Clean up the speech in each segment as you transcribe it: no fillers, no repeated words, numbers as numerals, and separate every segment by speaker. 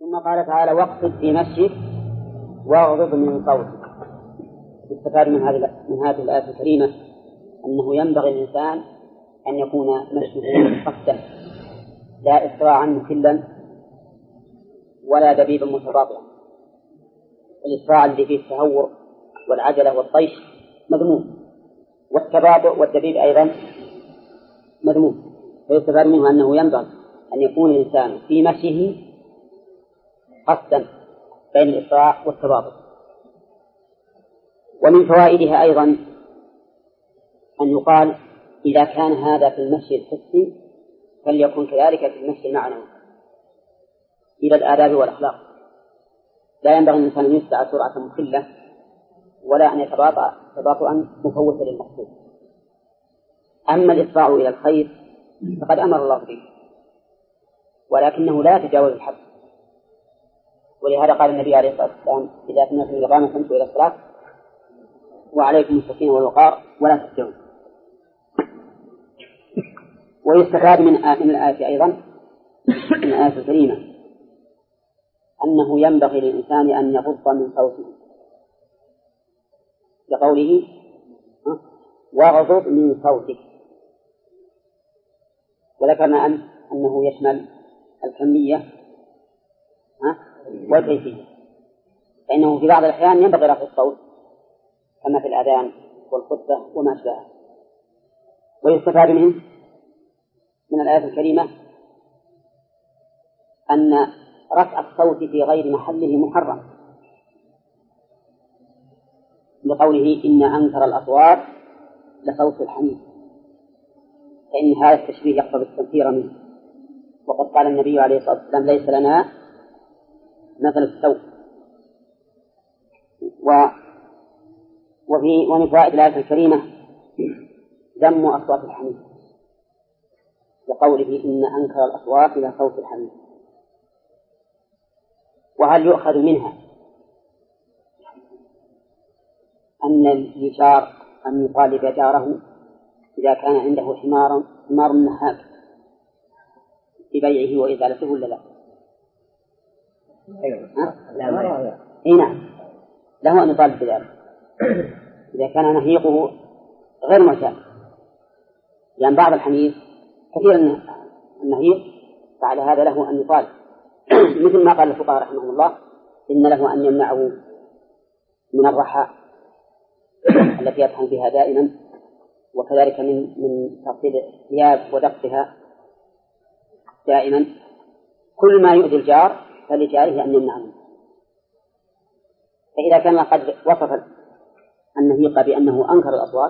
Speaker 1: ثم قال تعالى واقصد في مشيك واغضض من صوتك. استفاد من هذه الآية الكريمة أنه ينبغي الإنسان أن يكون مشيه قصدا لا إسراعا مخلا ولا دبيبا متباطئا. الإسراع الذي فيه التهور والعجلة والطيش مذموم، والتباطؤ والدبيب أيضا مذموم. فيستفاد منه أنه ينبغي أن يكون الإنسان في مشيه قصدا بين الإسراع والتباطؤ. ومن فوائدها أيضا أن يقال إذا كان هذا في المشي الحسي فليكن كذلك في المشي المعنوي إلى الآداب والأخلاق. لا ينبغي الإنسان أن يسرع سرعة مخلة ولا أن يتباطأ تباطؤا مفوتا للمقصود. أما الإسراع إلى الخير فقد أمر الله به، ولكنه لا يتجاوز الحد. ولهذا قال النبي عليه الصلاة والسلام إذا سمعتم الأذان فامشوا إلى الصلاة وعليكم السكينة والوقار ولا تسرعوا. ويستفاد من الآية أيضا من الآية الكريمة أنه ينبغي للإنسان أن يغض من صوته لقوله واغضض من صوتك. وذكرنا أنه يشمل الكمية والكيفية، فإنه في بعض الأحيان ينبغي رفع الصوت كما في الأذان والخطبة وما أشبهها. ويستفاد منه من الآية الكريمة أن رفع الصوت في غير محله محرم لقوله إن أنكر الأصوات لصوت الحميد، فإن هذا التشبيه يقتضي التنفير منه. وقد قال النبي عليه الصلاة والسلام ليس لنا مثل السوء. ومن فوائد الآية الكريمة ذم أصوات الحميد لقوله إن أنكر الأصوات لصوت الحميد. وهل يؤخذ منها أن الجار أن يطالب جاره إذا كان عنده حمار نهاك ببيعه وإزالته ولا لا؟ نعم، له أن يطالب بذلك إذا كان نهيقه غير معتاد. يعني بعض الحمير كثير النهيق، فعلى هذا له أن يطالب مثل ما قال الفقهاء رحمهم الله إن له أن يمنعه من الرحى التي يطحن بها دائما، وكذلك من تغسيل الثياب ودقها دائما. كل ما يؤذي الجار فلجاره أن يمنع منه. فإذا كان قد وصف النهيق بأنه أنكر الأصوات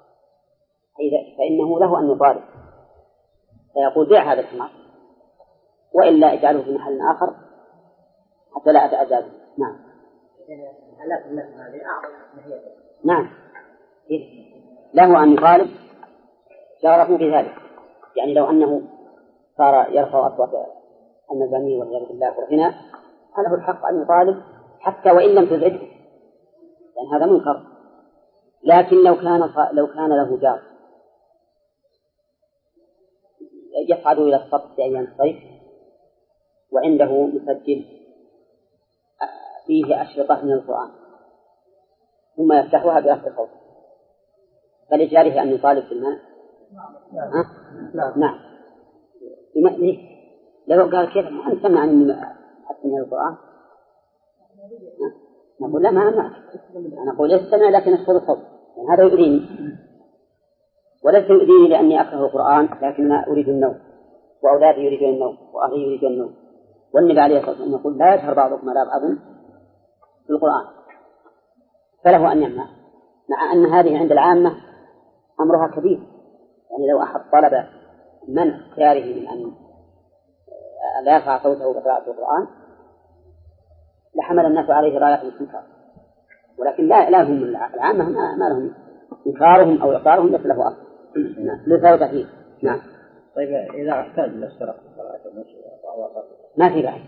Speaker 1: فإنه له أن يطالب فيقول بيع هذا الحمار وإلا اجعله في محل آخر حتى لا أتأذى به. نعم. نعم، له أن يطالب جاره بذلك. يعني لو أنه صار يرفع أصوات المزامير والعياذ بالله والغناء فله الحق أن يطالب حتى وإن لم تزعجه، لأن هذا منكر. لكن لو كان له جار يصعد إلى السطح في أيام الصيف وعنده مسجل فيه أشرطة من القرآن ثم يفتحها برفع صوت، فلجاره أن يطالب بالمنع. نعم. ليه؟ لو قال كيف أنت سمع عني حتى من القرآن؟ نقول لا، ما أنا أقول استمع لكن أشكر الصوت، يعني هذا يؤذيني وليس يؤذيني لأني أكره القرآن، لكن أنا أريد النوم وأولادي يريدون النوم وأهلي يريدون النوم. والنبي عليه الصلاة والسلام يقول لا يجهر بعضكم على بعض في القرآن، فله أن يمنع، مع أن هذه عند العامة أمرها كبير. يعني لو أحد طلب منع جاره من أن لا يرفع صوته بقراءة القرآن لحمل الناس عليه راية الاستنكار، ولكن لا هم العامة ما لهم إنكارهم أو إقرارهم ليس له أصل لسبب كثير. نعم.
Speaker 2: طيب إذا احتاج للاشتراك في صلاة المسجد
Speaker 1: ما في بأس،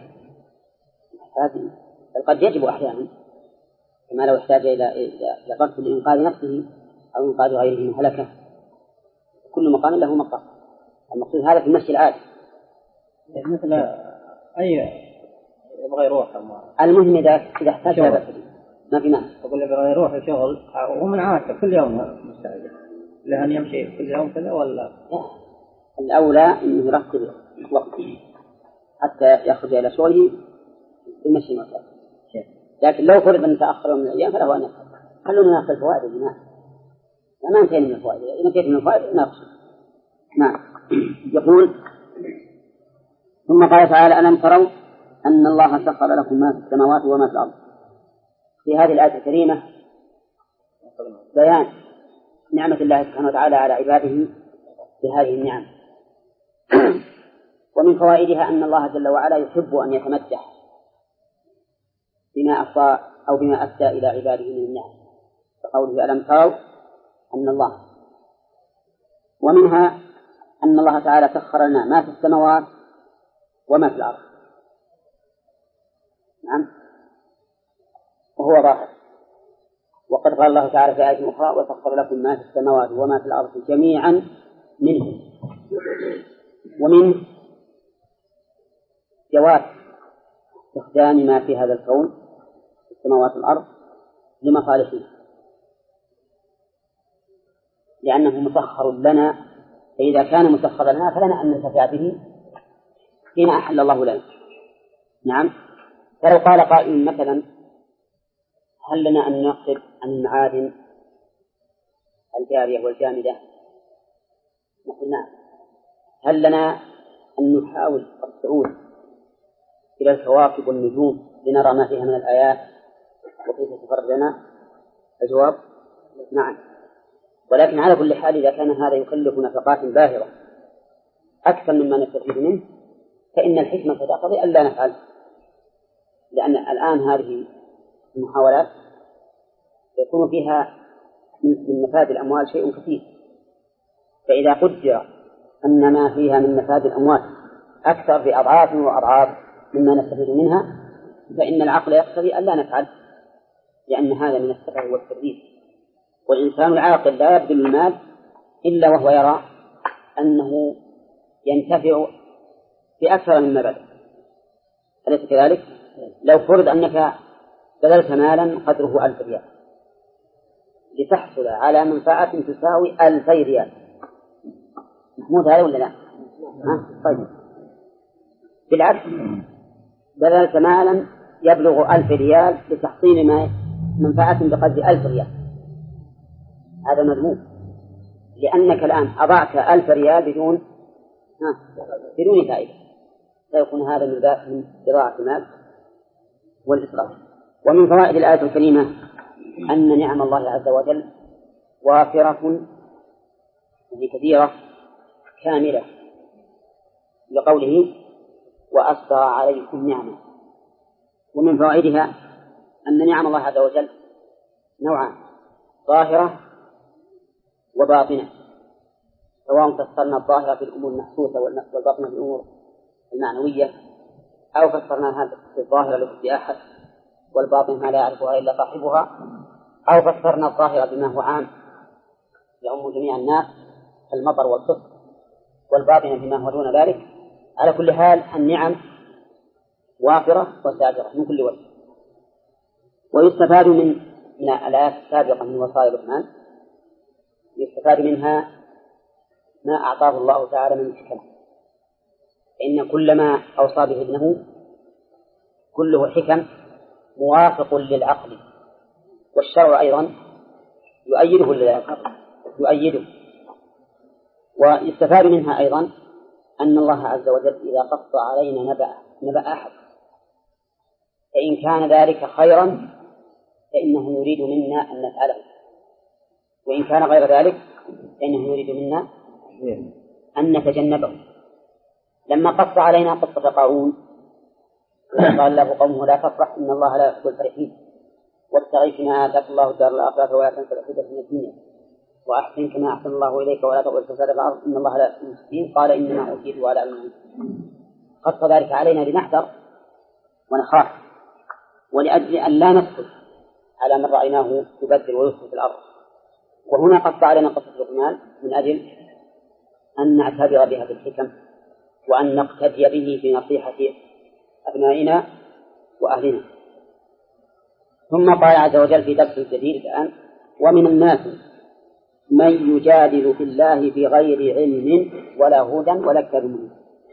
Speaker 1: قد يجب أحيانا كما لو احتاج إلى قصد لإنقاذ نفسه أو إنقاذ غيره من هلكة. كل مقام له مقام، المقصود هذا في المشي العادي.
Speaker 2: مثل أي يبغى يروح
Speaker 1: المهم إذا احتاج لا بأس به ما في مانع.
Speaker 2: أقول يبغى يروح الشغل وهو من عادته كل يوم مستعجل لأن يمشي كل يوم كذا ولا
Speaker 1: الأولى إنه يرتب وقته حتى يخرج إلى شغله يمشي مسافة. لكن لو فرض أن تأخر من الأيام فله أن يفعل. خلونا ناخذ الفوائد الجماعة ما انتهينا من الفوائد إذا انتهيت من الفوائد ناقش. نعم. يقول ثم قال تعالى ألم تروا أن الله سخر لكم ما في السماوات وما في الأرض. في هذه الآية الكريمة بيان نعمة الله سبحانه وتعالى على عباده بهذه النعم. ومن فوائدها أن الله جل وعلا يحب أن يتمدح بما أفضى أو بما أفدى إلى عباده من النعم فقوله ألم تروا أن الله. ومنها أن الله تعالى سخر لنا ما في السماوات وما في الأرض. نعم وهو ظاهر. وقد قال الله تعالى في آية أخرى وسخر لكم ما في السماوات وما في الأرض جميعا منه. ومن جواز استخدام ما في هذا الكون السماوات والأرض لمصالحنا لأنه مسخر لنا فإذا كان مسخرا لنا فلنا أن ننتفع به فيما أحل الله لنا. نعم. فلو قال قائل مثلا هل لنا أن نقصد عن المعادن الجارية والجامدة؟ نقول نعم. هل لنا أن نحاول الصعود إلى الكواكب والنجوم لنرى ما فيها من الآيات وكيف تفرج لنا؟ الجواب نعم. ولكن على كل حال إذا كان هذا يكلف نفقات باهرة أكثر مما نستفيد منه فإن الحكمة تقتضي ألا نفعل لأن الآن هذه المحاولات يكون فيها من مفاد الأموال شيء كثير. فإذا قدر أن ما فيها من مفاد الأموال أكثر بأضعاف وأضعاف مما نستفيد منها فإن العقل يقتضي ألا نفعل لأن هذا من السفه والتبذير. والإنسان العاقل لا يبذل المال إلا وهو يرى أنه ينتفع بأكثر مما بذل. أليس كذلك؟ لو فرض أنك بذلت مالا قدره 1000 ريال لتحصل على منفعة تساوي 2000 ريال محمود هذا ولا لا؟ طيب بالعكس بذلت مالا يبلغ 1000 ريال لتحصيل منفعة بقدر 1000 ريال هذا مذموم لأنك الآن أضعت 1000 ريال بدون فائدة فيكون هذا من إضاعة المال والإسراف. ومن فوائد الآية الكريمة أن نعم الله عز وجل وافرة كثيرة كاملة لقوله وأسرى عليكم نعمة. ومن فوائدها أن نعم الله عز وجل نوعان ظاهرة وباطنة سواء فسرنا الظاهرة في الأمور المحسوسة والباطنة في الأمور المعنوية أو فسرنا هذا في الظاهرة لكل أحد والباطن ما لا يعرفها إلا صاحبها أو فسرنا الظاهرة بما هو عام يعم جميع الناس المطر والصدق والباطن بما هو دون ذلك. على كل حال النعم وافرة وسابرة من كل وجه. ويستفاد من الآيات السابقة من وصايا لقمان يستفاد منها ما أعطاه الله تعالى من الحكمة فإن كل ما أوصى به ابنه كله حكم موافق للعقل والشرع أيضا يؤيده للعقل يؤيده. ويستفاد منها أيضا أن الله عز وجل إذا قص علينا نبأ أحد فإن كان ذلك خيرا فإنه يريد منا أن نفعله وإن كان غير ذلك فإنه يريد منا أن نتجنبه. لما قص علينا قصة قارون قال له قومه لا تفرح إن الله لا يحب الفرحين وابتغي فيما آتاك الله الدار الآخرة ولا تنس نصيبك من الدنيا وأحسن كما أحسن الله إليك ولا تطغوا الفساد في الأرض إن الله لا يحب المفسدين قال إنما أوتيته على علم. قص ذلك علينا لنحذر ونخاف ولأجل أن لا نسكت على من رأيناه يبدل ويفسد في الأرض. وهنا قص علينا قصة لقمان من أجل أن نعتبر بها بالحكم وأن نقتدي به في نصيحة أبنائنا وأهلنا. ثم قال عز وجل في درس جديد الآن: ومن الناس من يجادل في الله بغير علم ولا هدى ولا كتاب منير.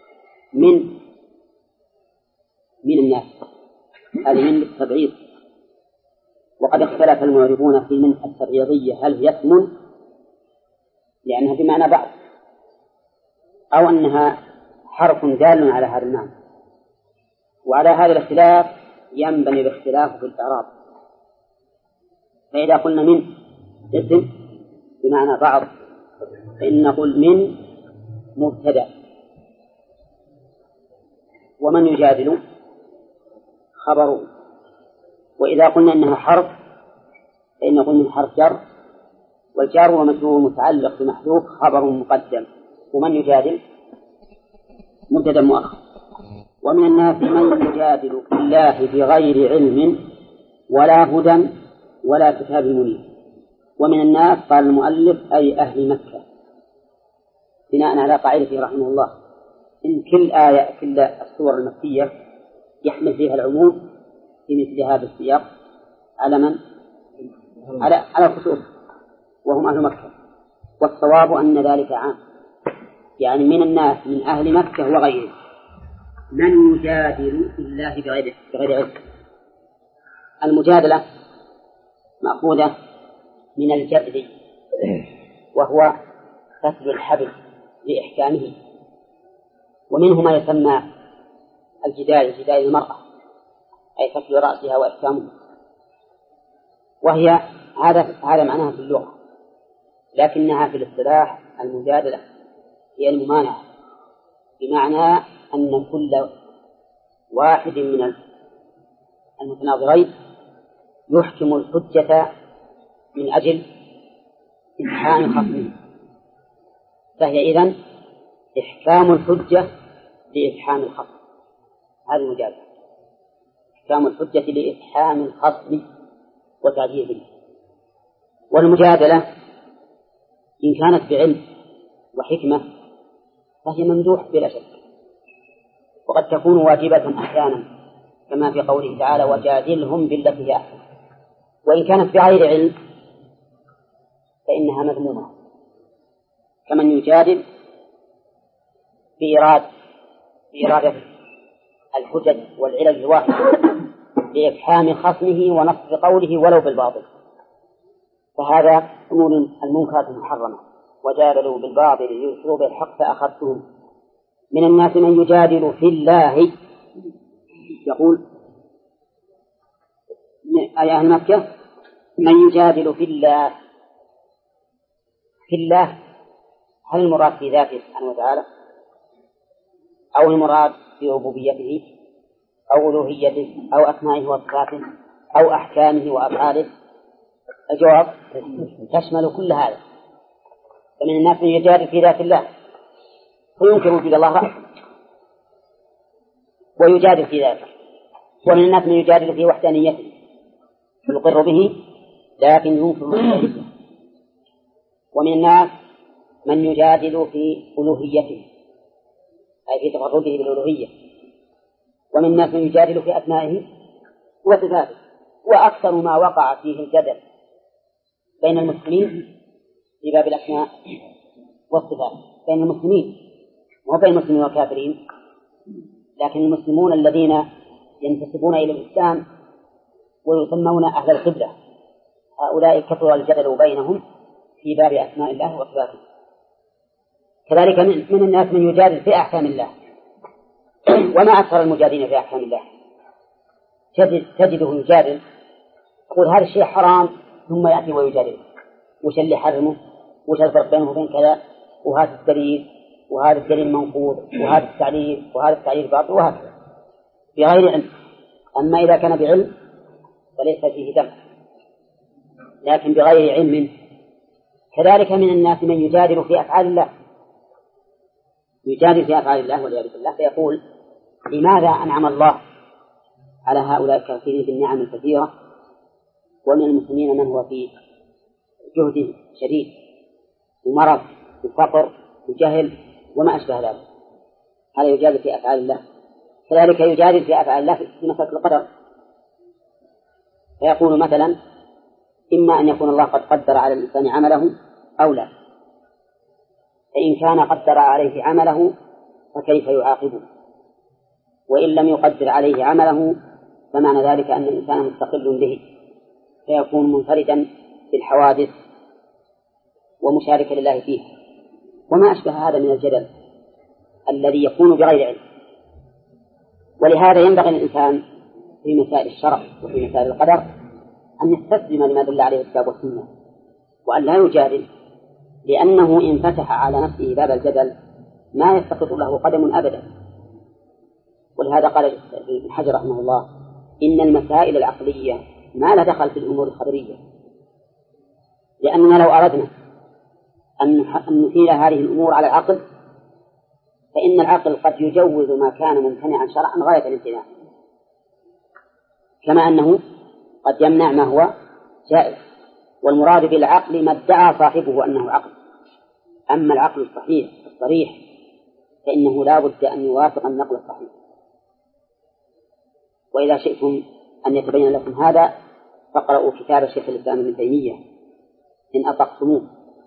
Speaker 1: من الناس هذه من التبعيض، وقد اختلف المعربون في من التبعيضية هل هي اسم لأنها بمعنى بعض أو أنها حرف دال على هذا المعنى. وعلى هذا الاختلاف ينبني الاختلاف في الإعراب. فإذا قلنا من اسم بمعنى بعض فإن نقول من مبتدأ، ومن يجادل خبر. وإذا قلنا إنها حرف فإن نقول من حرف جر، والجار ومجرور متعلق بمحذوف خبر مقدم، ومن يجادل مبتدأ مؤخر. ومن الناس من يجادل في الله بغير علم ولا هدى ولا كتاب منير. ومن الناس قال المؤلف أي أهل مكة، بناء على قاعدته رحمه الله إن كل آية كل السور المكية يحمل فيها العموم في مثل هذا السياق على من؟ على الخصوص، وهم أهل مكة. والصواب أن ذلك عام، يعني من الناس من أهل مكة وغيره من يجادل في الله بغير علم. المجادلة مأخوذة من الجدل، وهو فتل الحبل لإحكامه، ومنه ما يسمى جدال المرأة، أي فتل رأسها وإحكامه، وهي هذا معناها في اللغة، لكنها في الاصطلاح المجادلة هي الممانعة، بمعنى أن كل واحد من المتناظرين يحكم الحجة من أجل إمحان خصمه، فهي إذن إحكام الحجة لإفحام الخصم. هذه المجادلة، إحكام الحجة لإفحام الخصم وتعجيزه. والمجادلة إن كانت بعلم وحكمة فهي ممدوح بلا شك، وقد تكون واجبة أحيانا كما في قوله تعالى وجادلهم بالتي هي أحسن. وإن كانت بغير علم فإنها مذمومة، كمن يجادل بإرادة الحجج والعلل الواحدة لإفحام خصمه ونصف قوله ولو بالباطل، فهذا أمور المنكرات المحرمة. وجادلوا بالباطل ليدحضوا بالحق فأخذتهم. من الناس من يجادل في الله، يقول أي أهل مكة من يجادل في الله. في الله هل المراد في ذاته سبحانه وتعالى، أو المراد في ربوبيته أو ألوهيته أو أسمائه وصفاته أو أحكامه وأفعاله؟ الجواب تشمل كل هذا. فمن الناس من يجادل في ذات الله وينكر وجود الله رأسا ويجادل في ذاته، ومن الناس من يجادل في وحدانيته يقر به لكن ينكر وحدانيته، ومن الناس من يجادل في ألوهيته أي في تفرده بالألوهية، ومن الناس من يجادل في أسمائه وصفاته. وأكثر ما وقع فيه الجدل بين المسلمين في باب الأسماء والصفات بين المسلمين، مو بين المسلمين والكافرين، لكن المسلمون الذين ينتسبون إلى الإسلام ويسمون أهل القبلة هؤلاء كثر الجدل بينهم في باب أسماء الله وصفاته. كذلك من الناس من يجادل في أحكام الله. وما أكثر المجادلين في أحكام الله؟ تجده يجادل يقول هذا الشيء حرام ثم يأتي ويجادل وش اللي حرمه وش الفرق بينه وبين كذا وهذا الدليل وهذا الدليل منقوض وهذا التعليل وهذا التعليل باطل وهكذا بغير علم. أما إذا كان بعلم فليس فيه دم، لكن بغير علم. كذلك من الناس من يجادل في أفعال الله، يجادل في أفعال الله والعياذ بالله، فيقول لماذا أنعم الله على هؤلاء الكافرين بالنعم الكثيرة ومن المسلمين من هو في جهد شديد ومرض وفقر وجهل وما أشبه ذلك. هذا يجادل في أفعال الله. كذلك يجادل في أفعال الله في مسألة القدر فيقول مثلا إما أن يكون الله قد قدر على الإنسان عمله أو لا، فإن كان قدر عليه عمله فكيف يعاقبه؟ وإن لم يقدر عليه عمله فمعنى ذلك أن الإنسان مستقل به، فيكون منفردا بالحوادث ومشاركا لله فيه، وما أشبه هذا من الجدل الذي يكون بغير علم. ولهذا ينبغي للإنسان في مسائل الشرع وفي مسائل القدر أن يستسلم لما دل عليه الكتاب والسنة، وأن لا يجادل، لأنه إن فتح على نفسه باب الجدل ما يستقر له قدم أبدا. ولهذا قال ابن حجر رحمه الله إن المسائل العقلية ما لا دخل في الأمور الخبرية، لأننا لو أردنا أن نثير هذه الأمور على العقل فإن العقل قد يجوز ما كان ممتنعا شرعا غاية الامتناع، كما أنه قد يمنع ما هو جائز. والمراد بالعقل ما ادعى صاحبه أنه عقل. أما العقل الصحيح الصريح فإنه لا بد أن يوافق النقل الصحيح. وإذا شئتم أن يتبين لكم هذا فاقرأوا كتاب الشيخ الإسلام ابن تيمية إن أطقتموه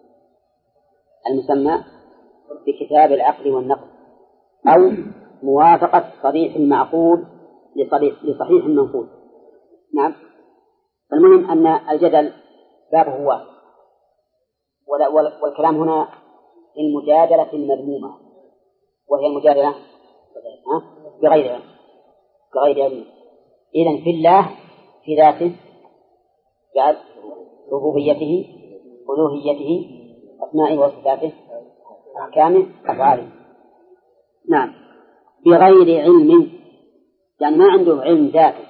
Speaker 1: المسمى بكتاب العقل والنقل، أو موافقة صريح المعقول لصحيح المنقول. نعم. المهم أن الجدل بابه واسع، والكلام هنا المجادلة المذمومة، وهي المجادلة بغير علم. إذن في الله في ذاته بعد ربوبيته ألوهيته أسمائه وصفاته أحكامه أفعاله. نعم. بغير علم يعني ما عنده علم ذاته،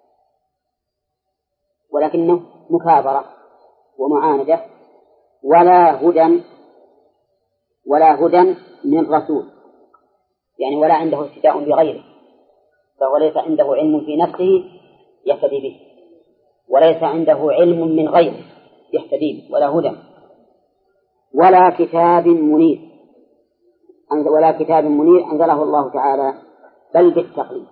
Speaker 1: ولكنه مكابرة ومعاندة ولا هدى من رسول، يعني ولا عنده اهتداء بغيره، فهو ليس عنده علم في نفسه يهتدي به، وليس عنده علم من غيره يهتدي به، ولا هدى ولا كتاب منير أنزله الله تعالى بل بالتقليد.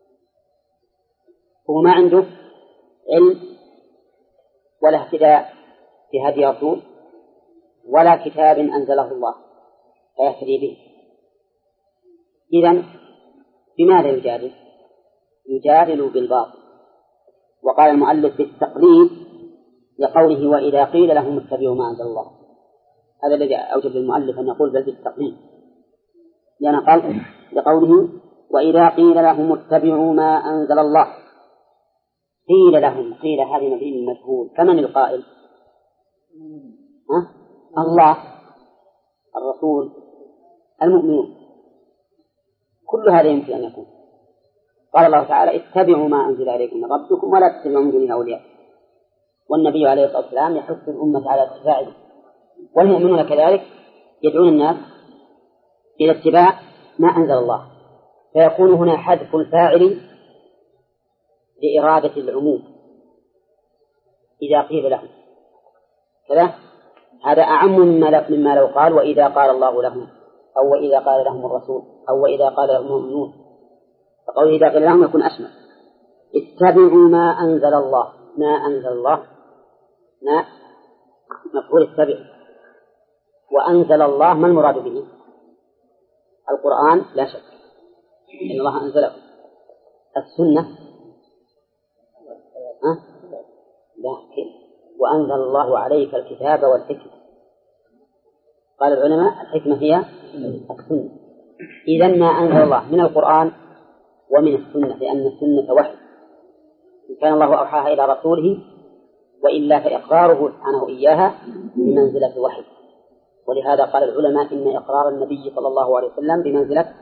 Speaker 1: هو ما عنده علم ولا اهتداء بهدي رسول ولا كتاب أنزله الله فيهتدي به. إذن بماذا يجادل؟ يجادل بالباطل. وقال المؤلف بالتقليد لقوله وإذا قيل لهم اتبعوا ما أنزل الله. هذا الذي أوجب المؤلف أن يقول بل بالتقليد، لأن قال لقوله وإذا قيل لهم اتبعوا ما أنزل الله. قيل لهم، قيل هذه مبين مجهول، فمن القائل؟ الله، الرسول، المؤمنون، كل هذا يمكن أن يكون. قال الله تعالى اتبعوا ما أنزل إليكم من ربكم ولا تتبعوا من دونه أولياء، والنبي عليه الصلاة والسلام يحث الأمة على اتباعه، والمؤمنون كذلك يدعون الناس إلى اتباع ما أنزل الله. فيكون هنا حذف الفاعل لإرادة العموم إذا قيل لهم كذا، هذا أعم مما لو قال وإذا قال الله لهم، أو وإذا قال لهم الرسول، أو وإذا قال لهم المؤمنون. فقوله إذا قيل لهم يكون أشمل. اتبعوا ما أنزل الله، ما أنزل الله ما مفعول اتبع، وأنزل الله ما المراد به؟ القرآن لا شك إن الله أنزله. السنة لكن وأنزل الله عليك الكتاب والحكمة. قال العلماء الحكمة هي السنة. إذن ما أنزل الله من القرآن ومن السنة، لأن السنة وحي، إن كان الله أوحاها إلى رسوله، وإلا فإقراره سبحانه إياها بمنزلة وحي. ولهذا قال العلماء إن إقرار النبي صلى الله عليه وسلم بمنزلة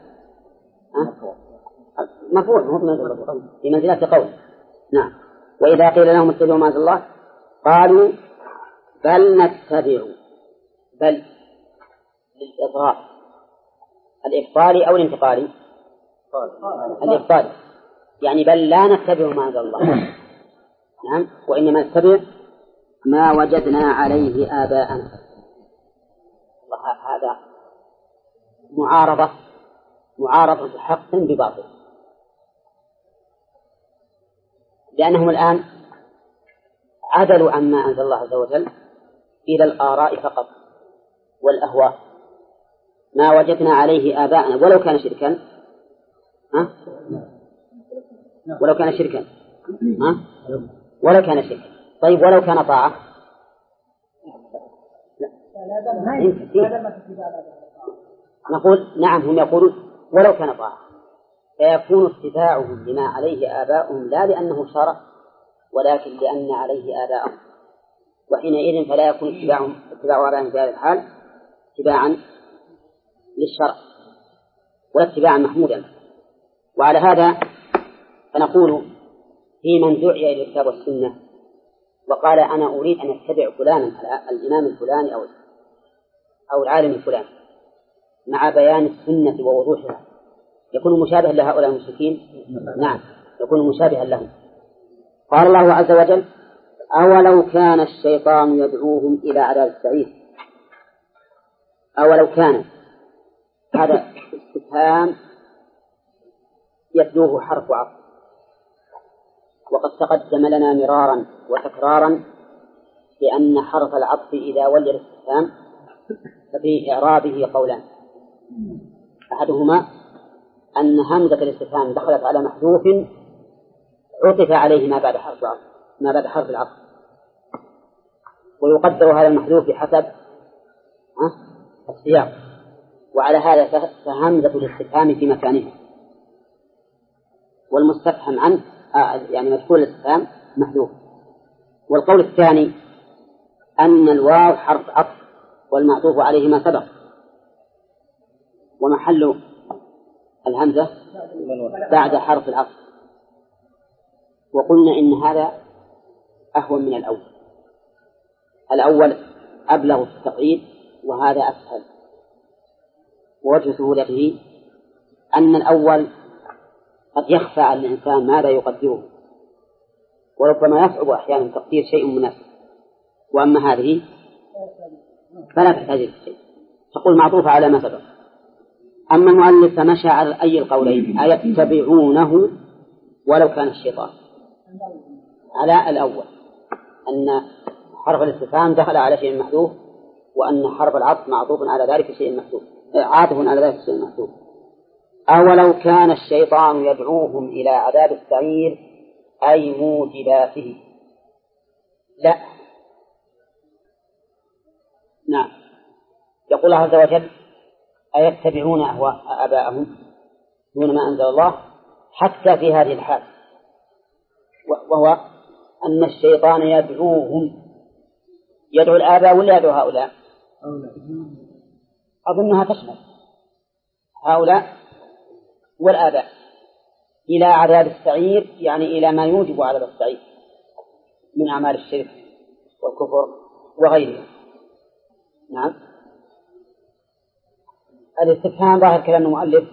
Speaker 1: مفعول بمنزلة قول. نعم. وإذا قيل لهم اتبعوا ما أنزل الله قالوا بل نتبع، بل للإضرار الإبطالي أو الانتقالي؟ الإبطالي، يعني بل لا نتبع ما أنزل الله. نعم. وإنما نتبع ما وجدنا عليه آباءنا. هذا معارضة حق بباطل، لأنهم الآن عدلوا عما أنزل الله عز وجل إلى الآراء فقط والأهواء، ما وجدنا عليه آباءنا ولو كان شركا. ولو كان شركا ولو كان شركا. طيب ولو كان طاعة؟ نقول نعم، هم يقولون ولو كان طاعة، فيكون اتباعهم لما عليه آباؤهم لا لأنه شرع ولكن لأن عليه آباءهم، وحينئذ فلا يكون اتباع آبائهم في هذه الحال اتباعا للشرع ولا اتباعا محمودا. وعلى هذا فنقول في من دعي إلى الكتاب والسنة وقال أنا أريد أن أتبع فلانا الإمام الفلاني أو العالم الفلاني مع بيان السنة ووضوحها، يكون مشابها لهؤلاء المشركين؟ نعم، يكون مشابها لهم. قال الله عز وجل أولو كان الشيطان يدعوهم إلى عذاب السعير. أولو كان، هذا استفهام يتلوه حرف عطف، وقد تقدم لنا مرارا وتكرارا لأن حرف العطف إذا ولي الاستفهام ففي إعرابه قولان، أحدهما أن همزة الاستفهام دخلت على محذوف عطف عليه ما بعد حرف العطف، ويقدر هذا المحذوف بحسب السياق، وعلى هذا فهمزة الاستفهام في مكانها، والمستفهم عنه يعني مدخول الاستفهام محذوف. والقول الثاني أن الواو حرف عطف والمعطوف عليه ما سبق، ومحل الهمزة بعد حرف العطف، وقلنا إن هذا أهون من الأول. الأول أبلغ في التقعيد وهذا أسهل، ووجه سهولته أن الأول قد يخفى على الإنسان ماذا يقدره، وربما يصعب أحيانا تقدير شيء مناسب، وأما هذه فلا تحتاج شيء، تقول معطوفة على ما سبق. أما المؤلف فمشى على أي القولين، أيتبعونه ولو كان الشيطان، على الأول أن حرف الاستفهام دخل على شيء محذوف، وأن حرف العطف معطوف على ذلك شيء محذوف، عاطف على ذلك شيء محذوف. أولو كان الشيطان يدعوهم إلى عذاب السعير أي موجباته، لا، نعم. يقول الله عز وجل أيتبعون أهواء آباءهم دون ما أنزل الله، حتى في هذه الحال، وهو أن الشيطان يدعوهم، يدعو الآباء ولا يدعو هؤلاء؟ أظنها تشمل هؤلاء والآباء إلى عذاب السعير، يعني إلى ما يوجب عذاب السعير من أعمال الشرك والكفر وغيره. نعم. الاستفهام ظاهر كلام المؤلف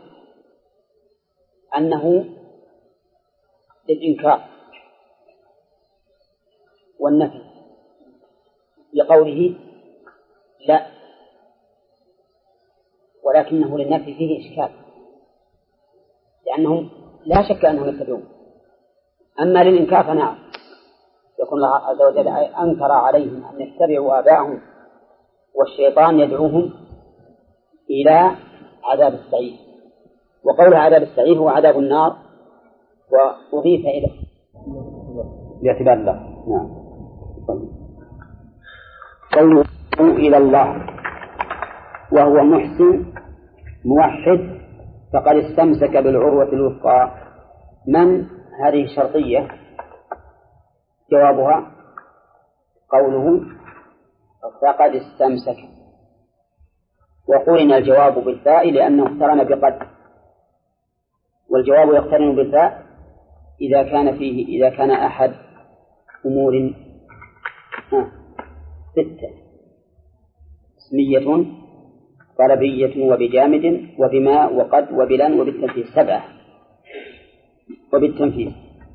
Speaker 1: أنه للإنكار والنفي، لقوله لا، ولكنه للنفي فيه إشكال، لأنهم لا شك أنهم يتبعون. أما للإنكار فنعم، يكون الله عز وجل أنكر عليهم أن يتبعوا آباءهم، والشيطان يدعوهم إلى عذاب السعير، وقول عذاب السعير هو عذاب النار، وأضيف إليه باعتبار الله. نعم. قوله إلى الله وهو محسن موحد فقد استمسك بالعروة الوثقى. من هذه شرطية، جوابها قوله فقد استمسك، وقرن الجواب بالفاء لأنه اقترن بقد، والجواب يقترن بالفاء إذا كان أحد أمور 6: اسمية طلبية وبجامد وبما وقد وبلن وبالتنفيذ 7 وبالتنفيذ،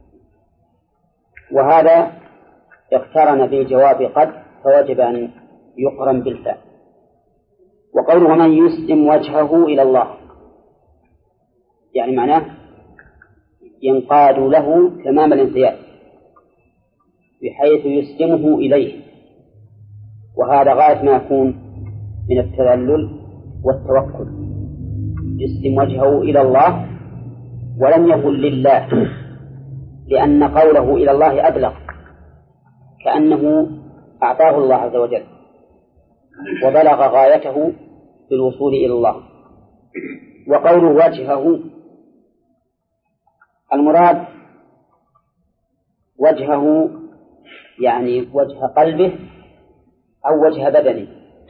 Speaker 1: وهذا اقترن بالجواب قد فوجب أن يقرن بالفاء. وقوله من يسلم وجهه إلى الله يعني معناه ينقاد له تمام الانقياد، بحيث يسلمه إليه، وهذا غاية ما يكون من التذلل والتوكل. يسلم وجهه إلى الله ولم يقل لله، لأن قوله إلى الله أبلغ، كأنه أعطاه الله عز وجل وبلغ غايته في الوصول إلى الله. وقوله وجهه، المراد وجهه يعني وجه قلبه أو وجه بدنه.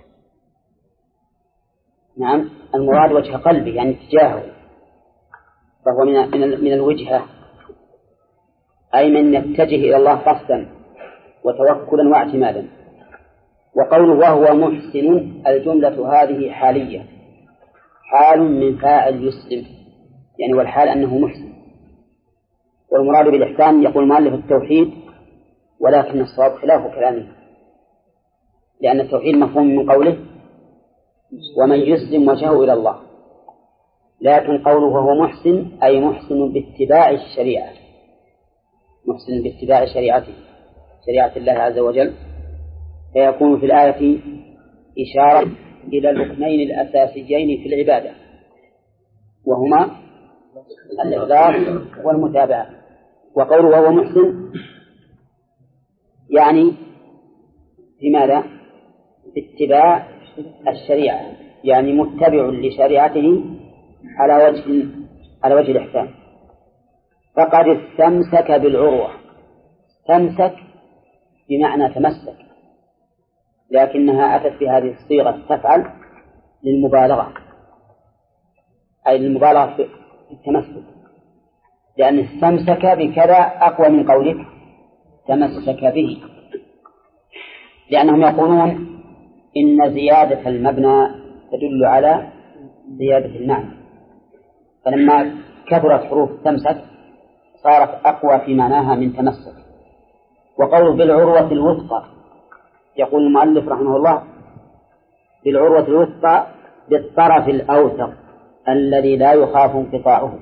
Speaker 1: نعم، المراد وجه قلبه يعني اتجاهه، فهو من الوجهة، أي من يتجه إلى الله قصدا وتوكلا واعتمادا. وقوله وهو محسن، الجملة هذه حالية، حال من فاعل يسلم، يعني والحال أنه محسن. والمراد بالإحسان يقول المؤلف التوحيد، ولكن الصواب خلاف كلامه، لأن التوحيد مفهوم من قوله ومن يسلم وجهه إلى الله، لكن قوله وهو محسن أي محسن باتباع الشريعة، محسن باتباع شريعته، شريعة الله عز وجل. فيكون في الآية إشارة إلى الركنين الأساسيين في العبادة، وهما الإخلاص والمتابعة. وقوله وهو محسن يعني في ماذا؟ في اتباع الشريعة، يعني متبع لشريعته على وجه الإحسان. فقد استمسك بالعروة، استمسك بمعنى تمسك، لكنها أتت في هذه الصيغة تفعل للمبالغة، أي للمبالغة في التمسك، لأن استمسك بكذا أقوى من قولك تمسك به، لأنهم يقولون إن زيادة المبنى تدل على زيادة المعنى، فلما كثرت حروف تمسك صارت أقوى في معناها من تمسك. وقوله بالعروة الوثقى، يقول المؤلف رحمه الله بالعروة الوثقى بالطرف الأوثق الذي لا يخاف انقطاعه.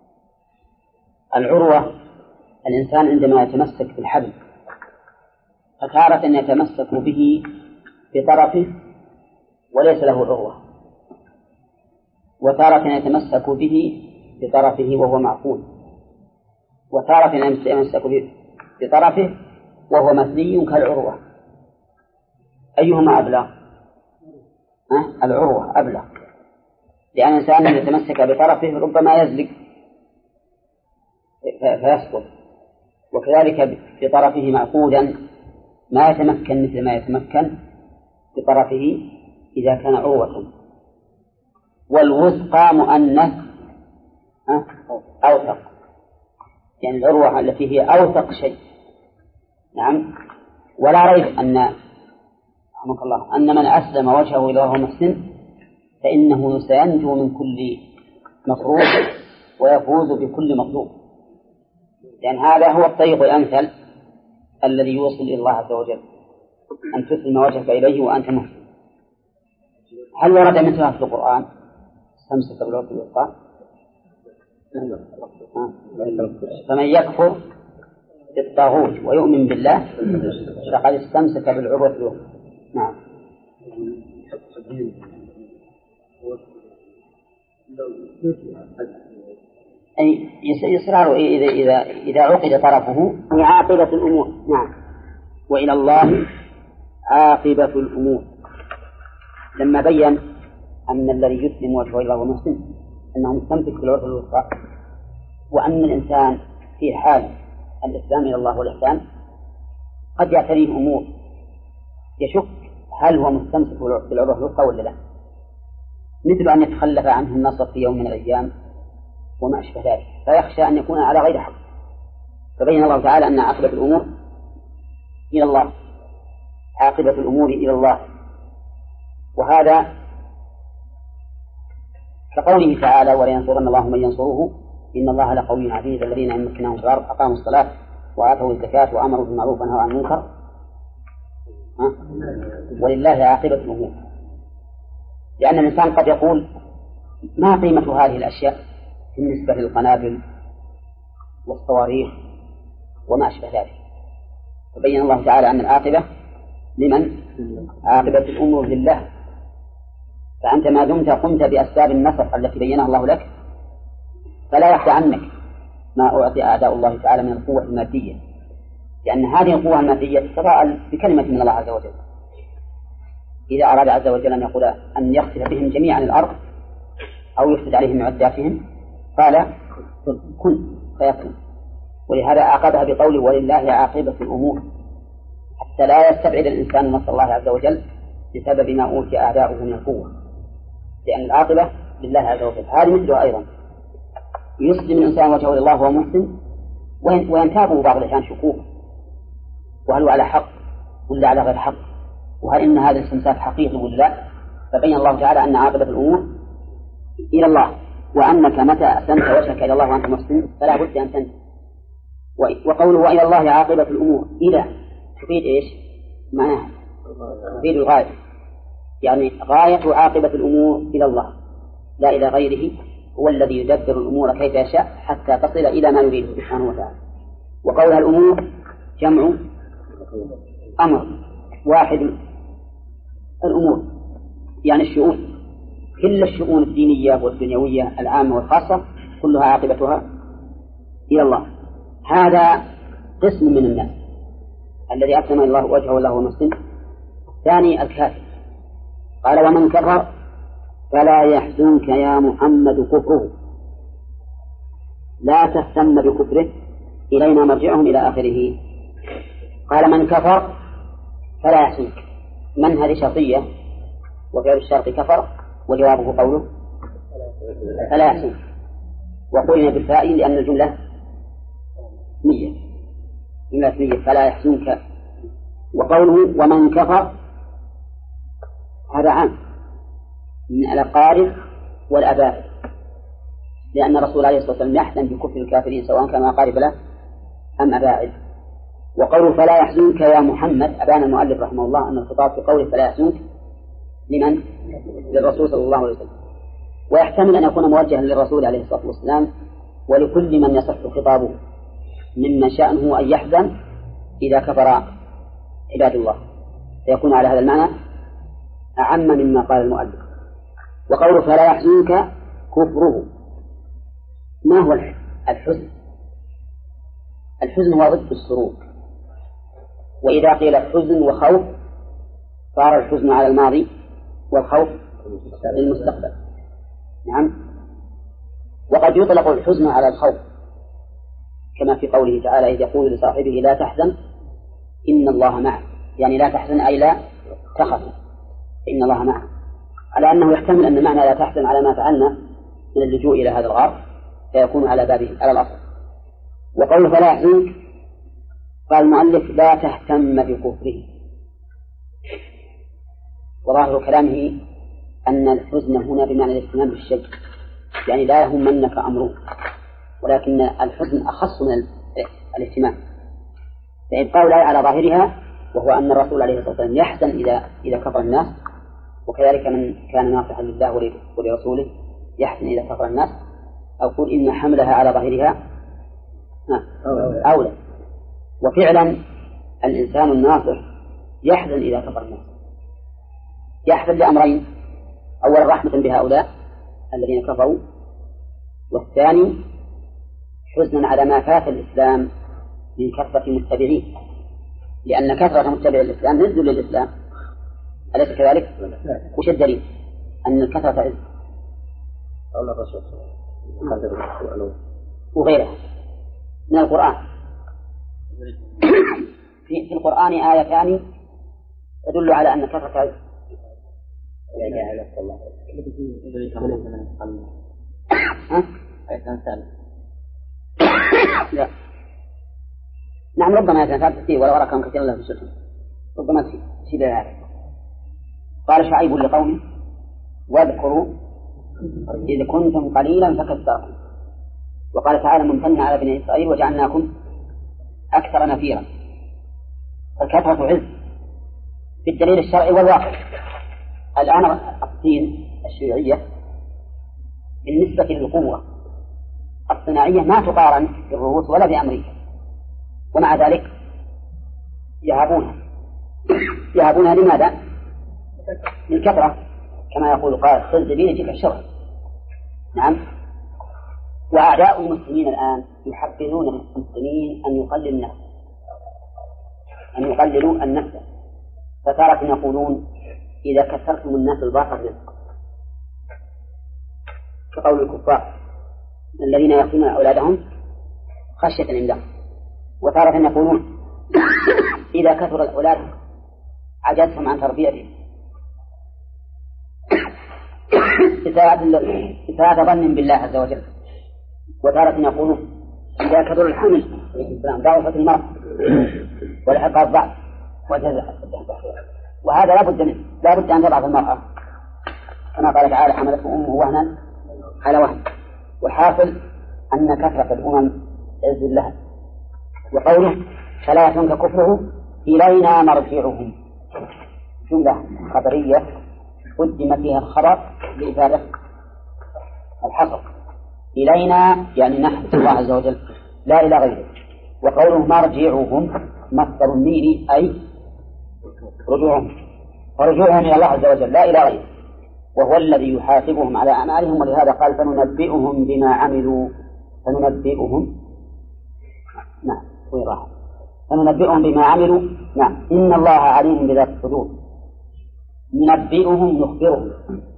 Speaker 1: العروة الإنسان عندما يتمسك بالحبل فتارة يتمسك به بطرفه وليس له عروة، وتارة يتمسك به بطرفه وهو معقول، وتارة يتمسك بطرفه وهو مثني كالعروة. أيهما أبلغ؟ العروة أبلغ، لأن الإنسان يتمسك بطرفه ربما يزلق فيسقط، وكذلك بطرفه معقودا ما يتمكن مثل ما يتمكن بطرفه إذا كان عروة. والوثقى مؤنث أوثق، يعني العروة التي هي أوثق شيء. نعم، ولا ريب أن من أسلم وجهه إلى الله محسن فإنه سينجو من كل مكروه ويفوز بكل مطلوب، لأن هذا هو الطريق الأمثل الذي يوصل إلى الله عز وجل، أن تسلم وجهك إليه وأنت محسن. هل ورد مثلها في القرآن؟ استمسك بالعروة الوثقى. فمن يكفر بالطاغوت ويؤمن بالله فقد استمسك بالعروة الوثقى. نعم. أي إصرار إذا عقد طرفه هي عاقبة الأمور. نعم. وإلى الله عاقبة الأمور، لما بين أن الذي يسلم وجهه إلى الله محسن أنه مستمسك بالعروة الوثقى، وأن الإنسان في حال الإسلام إلى الله والإحسان قد يعتريه أمور يشك هل هو مستمسك بالعروة الوثقى ولا لا، مثل أن يتخلف عنه النصر في يوم من الأيام وما أشبه ذلك، فيخشى أن يكون على غير حق. فبين الله تعالى أن عاقبة الأمور إلى الله، عاقبة الأمور إلى الله. وهذا كقوله تعالى ولينصرن الله من ينصره إن الله لقوي عزيز الذين إن مكناهم في الأرض أقاموا الصلاة وآتوا الزكاة وأمروا بالمعروف ونهوا عن المنكر ولله عاقبة الأمور. لأن الإنسان قد يقول ما قيمة هذه الأشياء بالنسبة للقنابل والصواريخ وما أشبه ذلك، فبين الله تعالى أن العاقبة لمن؟ عاقبة الأمور لله. فأنت ما دمت قمت بأسباب النصر التي بينها الله لك فلا يخفى عنك ما أعطي أعداء الله تعالى من القوة المادية، لأن هذه القوة المادية تتضاءل بكلمة من الله عز وجل. إذا أراد عز وجل أن يقول أن يخسف بهم جميعا الأرض أو يفسد عليهم معداتهم قال كن فيكون. ولهذا عاقبها بقوله ولله عاقبة الأمور، حتى لا يستبعد الإنسان نصر الله عز وجل بسبب ما أوتي أعداؤه من القوة، لأن العاقبة لله عز وجل. هذه مثلها أيضا يسلم الإنسان وجهه لله وهو محسن وينتابه بعض الأحيان شكوك، وهل هو على حق ولا على غير حق، وهل إن هذا الاستمساك حقيقي ولا لا. فبين الله تعالى أن عاقبة الأمور إلى الله، وأنك متى أسلمت وجهك إلى الله وأنت محسن فلا بد أن تنتهي. وقوله وإلى الله عاقبة الأمور إلى تفيد إيش معناها؟ تفيد الغاية، يعني غاية عاقبة الأمور إلى الله لا إلى غيره، هو الذي يدبر الأمور كيف يشاء حتى تصل إلى ما يريده سبحانه وتعالى. وقولها الأمور جمع أمر واحد، الأمور يعني الشؤون، كل الشؤون الدينية والدنيوية العامة والخاصة كلها عاقبتها إلى الله. هذا قسم من الناس الذي أسلم الله وجهه له مسلم. الثاني الكافر، قال ومن كفر فلا يحزنك يا محمد كفره، لا تهتم بكفره إلينا مرجعهم إلى آخره. قال من كفر فلا يحزنك، من هذه شرطية وفعل الشرط كفر، وجوابه قوله فلا يحزنك، وقلنا بالفاء لأن الجملة اسمية، جملة اسمية فلا يحزنك. وقوله ومن كفر هذا عام من الأقارب والأبائل، لأن الرسول عليه الصلاة والسلام يحزن بكفر الكافرين سواء كانوا أقارب له أم أبائل. وقوله فلا يحزنك يا محمد، أبان المؤلف رحمه الله أن الخطاب في قوله فلا يحزنك لمن؟ للرسول صلى الله عليه وسلم، ويحتمل أن يكون موجها للرسول عليه الصلاة والسلام ولكل من يصح خطابه مما شأنه أن يحزن إذا كفر عباد الله، فيكون على هذا المعنى أعم مما قال المؤلف. وقوله فلا يحزنك كفره، ما هو الحزن؟ الحزن هو ضد السرور، وإذا قيل حزن وخوف صار الحزن على الماضي والخوف للمستقبل. نعم. وقد يطلق الحزن على الخوف كما في قوله تعالى إذ يقول لصاحبه لا تحزن إن الله معه، يعني لا تحزن أي لا تخف إن الله معه، على أنه يحتمل أن معنى لا تحزن على ما فعلنا من اللجوء إلى هذا الغار فيكون على بابه على الأصل. وقوله فلا يحزنك قال المؤلف لا تهتم بكفره، وظاهر كلامه أن الحزن هنا بمعنى الاهتمام بالشيء، يعني لا يهمنك أمره، ولكن الحزن أخص من الاهتمام، فإبقاء الآية على ظاهرها وهو أن الرسول عليه الصلاة والسلام يحزن إذا كفر الناس، وكذلك من كان ناصحا لله ولرسوله يحزن إذا كفر الناس، أو قل إن حملها على ظاهرها أولى. وفعلا الإنسان الناصح يحزن إذا كفر الناس، يحزن لأمرين: أولا رحمة بهؤلاء الذين كفروا، والثاني حزنا على ما فات الإسلام من كثرة متبعين، لأن كثرة متبع الإسلام نزل للإسلام، أليس كذلك؟ وش الدليل؟ أن الكثرة عز
Speaker 2: قول الرسول
Speaker 1: وغيرها من القرآن. في القرآن آيتان تدل على أن كثرة عز. لا نعم، ربما يتنفذ فيه ولا أراكم كثيرا له في السلسل، ربما تشيد هذا. قال شعيب لقومه واذكروا إذ كنتم قليلا فكثركم. وقال تعالى ممتنا على بني إسرائيل وجعلناكم أكثر نفيرا. فالكثرة عز بالدليل الشرعي والواقع. الآن الصين الشيوعية بالنسبة للقوة الصناعية ما تقارن بالروس ولا بأمريكا، ومع ذلك يهابونها لماذا؟ للكثرة، كما يقول قال خذ بيدك الشرع. نعم. وأعداء المسلمين الآن يحفزون المسلمين أن يقللوا النفس، فتارة يقولون إذا كثرتم الناس الباطل رزق، كقول الكفار الذين يقتلون أولادهم خشية الإملاق. وتارة يقولون إذا كثر الأولاد عجزتم عن تربيتهم، إساءة ظن بالله عز وجل. وتارة يقولون إذا كثر الحمل ضعفت المرأة ولحقها الضعف وجزع. وهذا لا بد منه، لا بد أن تضعف المرأة، كما قال تعالى حملته أمه وهنا على وهن. والحاصل أن كثرة الأمم عز لها. وقوله فلا يحزنك كفره إلينا مرجعهم، جملة خبرية قدم فيها الخبر لإفادة الحصر. إلينا يعني نحن الله عز وجل لا إلى غيره. وقوله مرجعهم مصدر ميري أي رجوعهم، فرجوعهم إلى الله عز وجل لا إلى غيره، وهو الذي يحاسبهم على أعمالهم. ولهذا قال فننبئهم بما عملوا. فننبئهم نعم فننبئهم بما عملوا. نعم. إن الله عليم بذات الصدور. ننبئهم نخبرهم،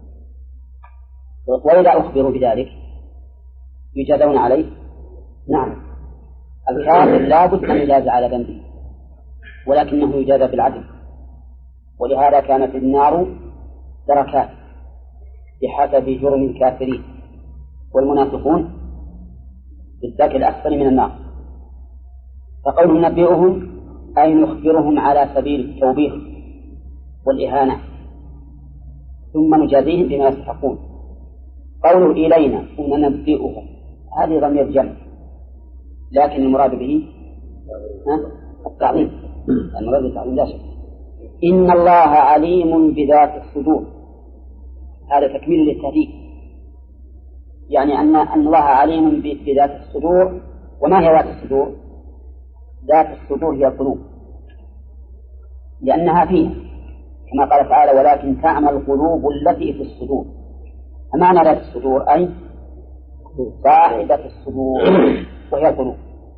Speaker 1: وإذا أخبروا بذلك يجازون عليه. نعم. الكافر لا بد أن يجازى على ذنبه، ولكنه يجازى بالعدل. ولهذا كانت النار دركات بحسب جرم الكافرين، والمنافقون بالذات الأسفل من النار. فقوله ننبئهم أي نخبرهم على سبيل التوبيخ والإهانة، ثم نجازيهم بما يستحقون. قوله إلينا وننبئهم هذه ضمير جمع، لكن المراد به التعظيم. المراد بالتعظيم لا شك. إن الله عليم بذات الصدور، هذا تكميل للتهديد، يعني أن الله عليم بذات الصدور. وما هي ذات الصدور؟ ذات الصدور هي القلوب، لأنها فيها، كما قال تعالى ولكن تعمى القلوب التي في الصدور. فمعنى ذات الصدور أي صاحبة الصدور، وهي القلوب.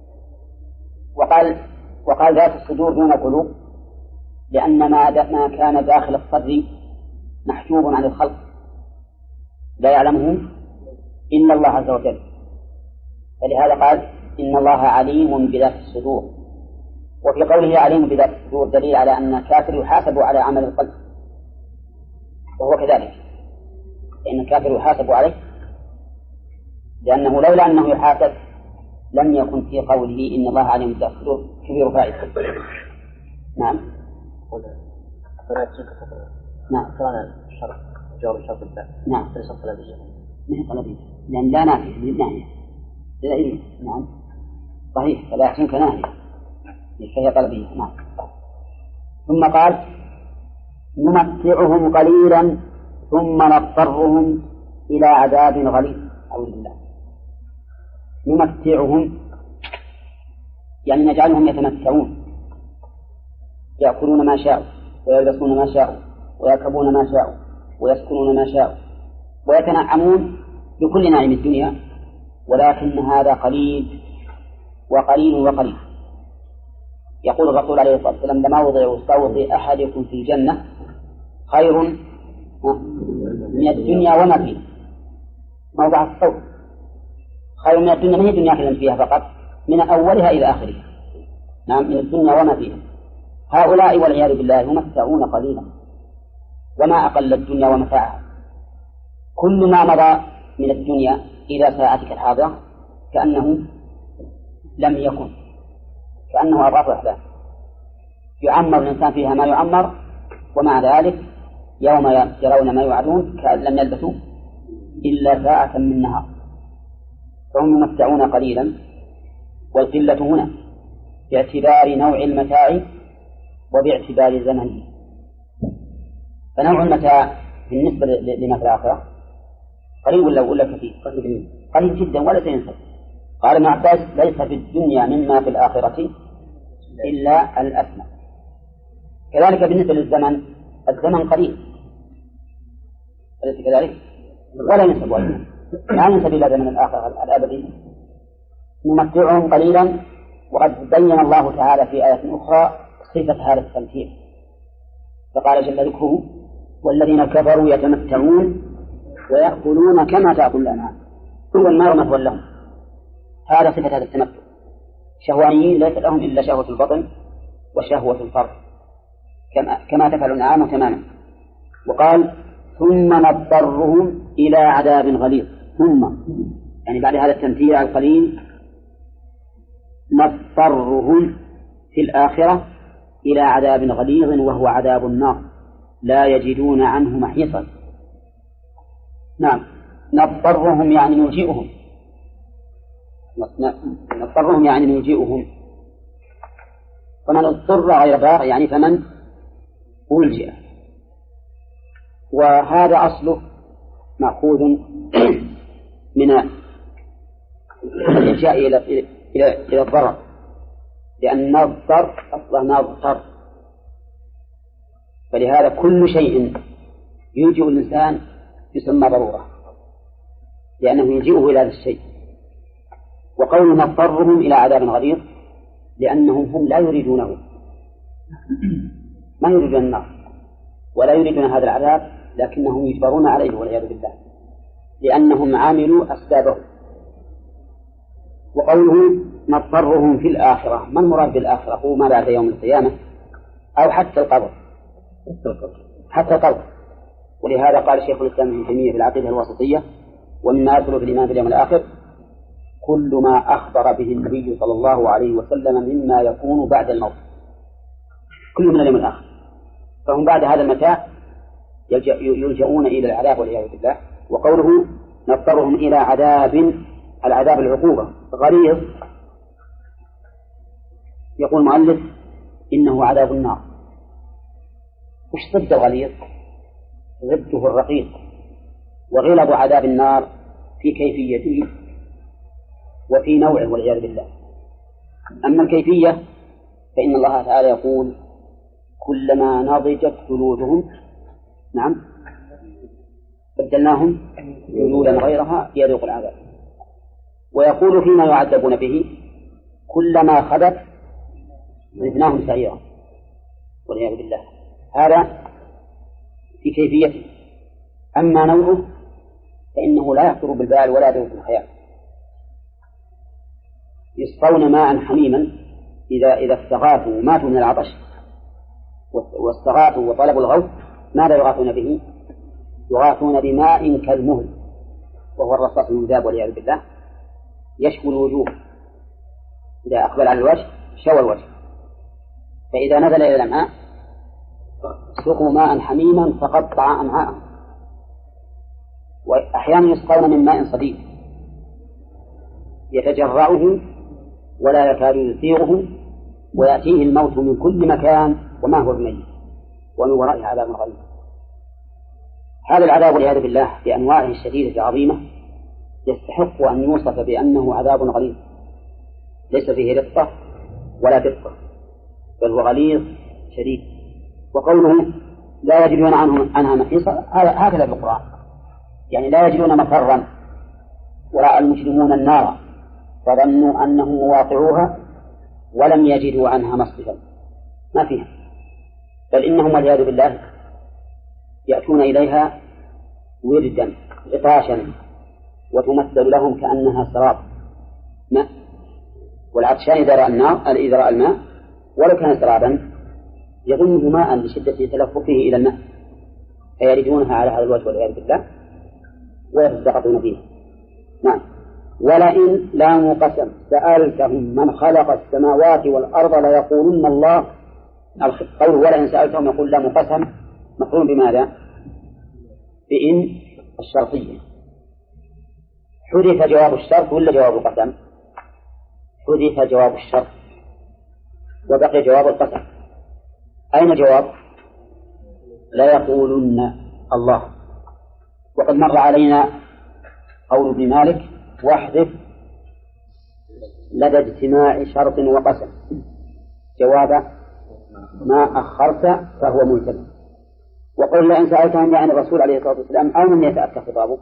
Speaker 1: وقال ذات الصدور دون قلوب، لأن ما كان داخل الصدر محجوب عن الخلق لا يعلمه إلا الله عز وجل. فلهذا قال إن الله عليم بذات الصدور. وفي قوله عليم بذات الصدور دليل على أن الكافر يحاسب على عمل القلب، وهو كذلك، لأن الكافر يحاسب عليه، لأنه لولا أنه يحاسب لم يكن في قوله إن الله عليم بذات الصدور كبير فائدة. نعم. نعم.
Speaker 2: جواب الشرط الثاني.
Speaker 1: نعم.
Speaker 2: ليس طلبيا.
Speaker 1: ما هي طلبية، لأن لا نافية للناهية. نعم. صحيح، فلا يحسنك ناهية فهي طلبية. نعم. ثم قال نمتعهم قليلا ثم نضطرهم إلى عذاب غليظ. أعوذ بالله. نمتعهم يعني نجعلهم يتمتعون، يأكلون ما شاءوا ويلبسون ما شاءوا ويركبون ما شاءوا ويسكنون ما شاءوا ويتنعمون بكل نعيم الدنيا، ولكن هذا قليل وقليل وقليل. يقول الرسول عليه الصلاة والسلام لموضع صوت أحدكم في الجنة خير من الدنيا وما فيها. موضع الصوت خير من الدنيا، من الدنيا كلام فيها فقط، من أولها إلى آخرها. نعم، من الدنيا وما فيها. هؤلاء والعياذ بالله يمتعون قليلا، وما أقل الدنيا ومتاعها. كل ما مضى من الدنيا إلى ساعتك الحاضرة كأنه لم يكن، كأنه أضعاف أحلام. يعمر الإنسان فيها ما يعمر، ومع ذلك يوم يرون ما يوعدون كأن لم يلبثوا إلا ساعة من نهار. فهم يمتعون قليلا، والقلة هنا باعتبار نوع المتاع وباعتبار زمنه. فنوع المتاع بالنسبة لما في الآخرة قليل ولا كثير؟ قليل جدا ولا تنسى. قال ابن عباس ليس في الدنيا مما في الآخرة إلا الأثنى. كذلك بالنسبة للزمن، الزمن قليل أليس كذلك؟ ولا ينسب وجهه، لا ينسب إلى زمن الآخر الأبدي. نمتعهم قليلا، وقد بين الله تعالى في آية أخرى صفة هذا التمتيع، فقال جل ذكره: والذين كفروا يتمتعون ويأكلون كما تأكل الأنعام ثم النار مثوى لهم. هذا صفة هذا التمتع. شهوانيين ليس لهم إلا شهوة البطن وشهوة الفرج كما تفعل الأنعام تماما. وقال: ثم نضطرهم إلى عذاب غليظ. ثم يعني بعد هذا التمتيع القليل نضطرهم في الآخرة إلى عذاب غليظ وهو عذاب النار لا يجدون عنه محيصا. نعم، نضطرهم يعني نلجئهم، نضطرهم يعني نلجئهم. فمن اضطر غير باغ يعني فمن ألجئ. وهذا أصله مأخوذ من الإلجاء إلى الضرر، لأن نضطر أصله نضطر، فلهذا كل شيء يلجئ الإنسان يسمى ضرورة، لأنه يلجئه إلى هذا الشيء. وقول نضطرهم إلى عذاب غليظ لأنهم هم لا يريدونه، ما يريدون النار ولا يريدون هذا العذاب، لكنهم يجبرون عليه والعياذ بالله لأنهم عاملوا أسبابه. وقوله نضطرهم في الآخرة، ما المراد بالآخرة؟ هو ما بعد يوم القيامة أو حتى القبر؟ حتى القبر. ولهذا قال شيخ الإسلام ابن تيمية في العقيدة الواسطية: ومما يدخل في الإيمان باليوم الآخر كل ما أخبر به النبي صلى الله عليه وسلم مما يكون بعد الموت، كل من اليوم الآخر. فهم بعد هذا المتاع يلجؤون إلى العذاب والعياذ بالله. وقوله نضطرهم إلى عذاب، العذاب العقوبة غليظ، يقول المؤلف إنه عذاب النار. وش ضد الغليظ؟ ضده الرقيق. وغلظ عذاب النار في كيفيته وفي نوعه والعياذ بالله. أما الكيفية فإن الله تعالى يقول: كلما نضجت جلودهم نعم بدلناهم جلودا غيرها ليذوقوا العذاب. ويقول فيما يعذبون به: كلما خبت زدناهم سعيرا والعياذ بالله. هذا في كيفيته. أما نوعه فإنه لا يخطر بالبال ولا يدور في الخيال. يسقون ماء حميما إذا استغاثوا ماتوا من العطش، واستغاثوا وطلبوا الغوث ماذا يغاثون به؟ يغاثون بماء كالمهل وهو الرصاص المذاب والعياذ بالله، يشوي الوجوه، إذا أقبل على الوجه شوى الوجه، فإذا نزل إلى الأمعاء سقوا ماء حميما فقطع أمعاءهم. وأحيانا يسقون من ماء صديد يتجرعه ولا يكاد يثيره ويأتيه الموت من كل مكان وما هو بميت، ومن ورائه عذاب غليظ. هذا العذاب والعياذ بالله بأنواعه الشديدة العظيمة يستحق أن يوصف بأنه عذاب غليظ، ليس فيه رقة ولا دقة، بل هو غليظ شديد. وقوله لا يجدون عنها محيصا هكذا في القرآن، يعني لا يجدون مفرا، ورأى المجرمون النار فظنوا أنهم مواقعوها ولم يجدوا عنها مصرفا، ما فيها، بل إنهم والعياذ بالله يأتون إليها وردا عطاشا وتمثل لهم كأنها سراب ماء، والعطشان إذا رأى الماء ولو كان سرابا يظنه ماء لشدة تلفقه إلى الماء، فيردونها على هذا الوجه والعياذ بالله ويتساقطون فيها. نعم. ولئن لام قسم سألتهم من خلق السماوات والأرض ليقولن الله. قوله ولئن سألتهم يقول لام قسم مقرون بماذا؟ بإن الشرطية. حذف جواب الشرط ولا جواب القسم؟ حذف جواب الشرط وبقي جواب القسم. أين جواب؟ لا يقولن الله. وقد مر علينا قول ابن مالك واحذف لدى اجتماع شرط وقسم جواب ما أخرت فهو ملتزم. وقل لئن سألتهم عن الرسول عليه الصلاة والسلام أو من يتأتى خطابه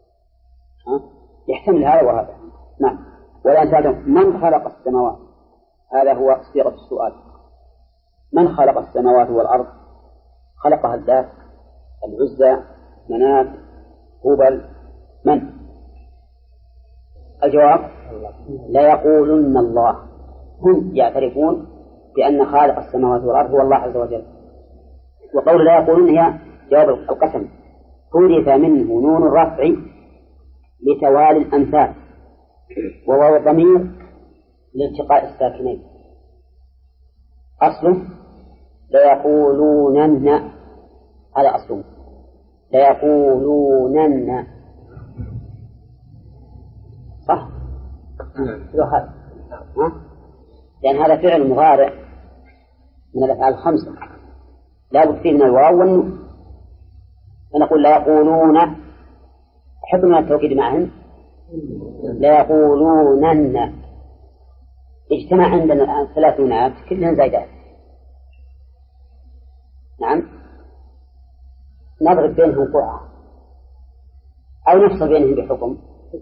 Speaker 1: يحتمل هذا وهذا. نعم. ولئن سألتهم من خلق السماوات، هذا هو صيغة السؤال. من خلق السماوات والأرض؟ خلقها الذات، العزى، منات، هبل، من؟ الجواب ليقولن الله. هم يعترفون بأن خالق السماوات والأرض هو الله عز وجل. وقول لا يقولون هي جواب القسم، حذف منه نون الرفع لتوالي الأمثال، وواو الضمير لالتقاء الساكنين. أصله ليقولونن، هذا أصله ليقولونن، صح؟ هذا لأن هذا فعل مضارع من الأفعال الخمسة لا بد فيه من الواو والنون، فنقول لا يقولون حب من التوكيد معهم لا يقولونن. اجتمع عندنا الآن 3 نونات كلهن زايدات. نعم. نضرب بينهم قرعة أو نفصل بينهم بحكم،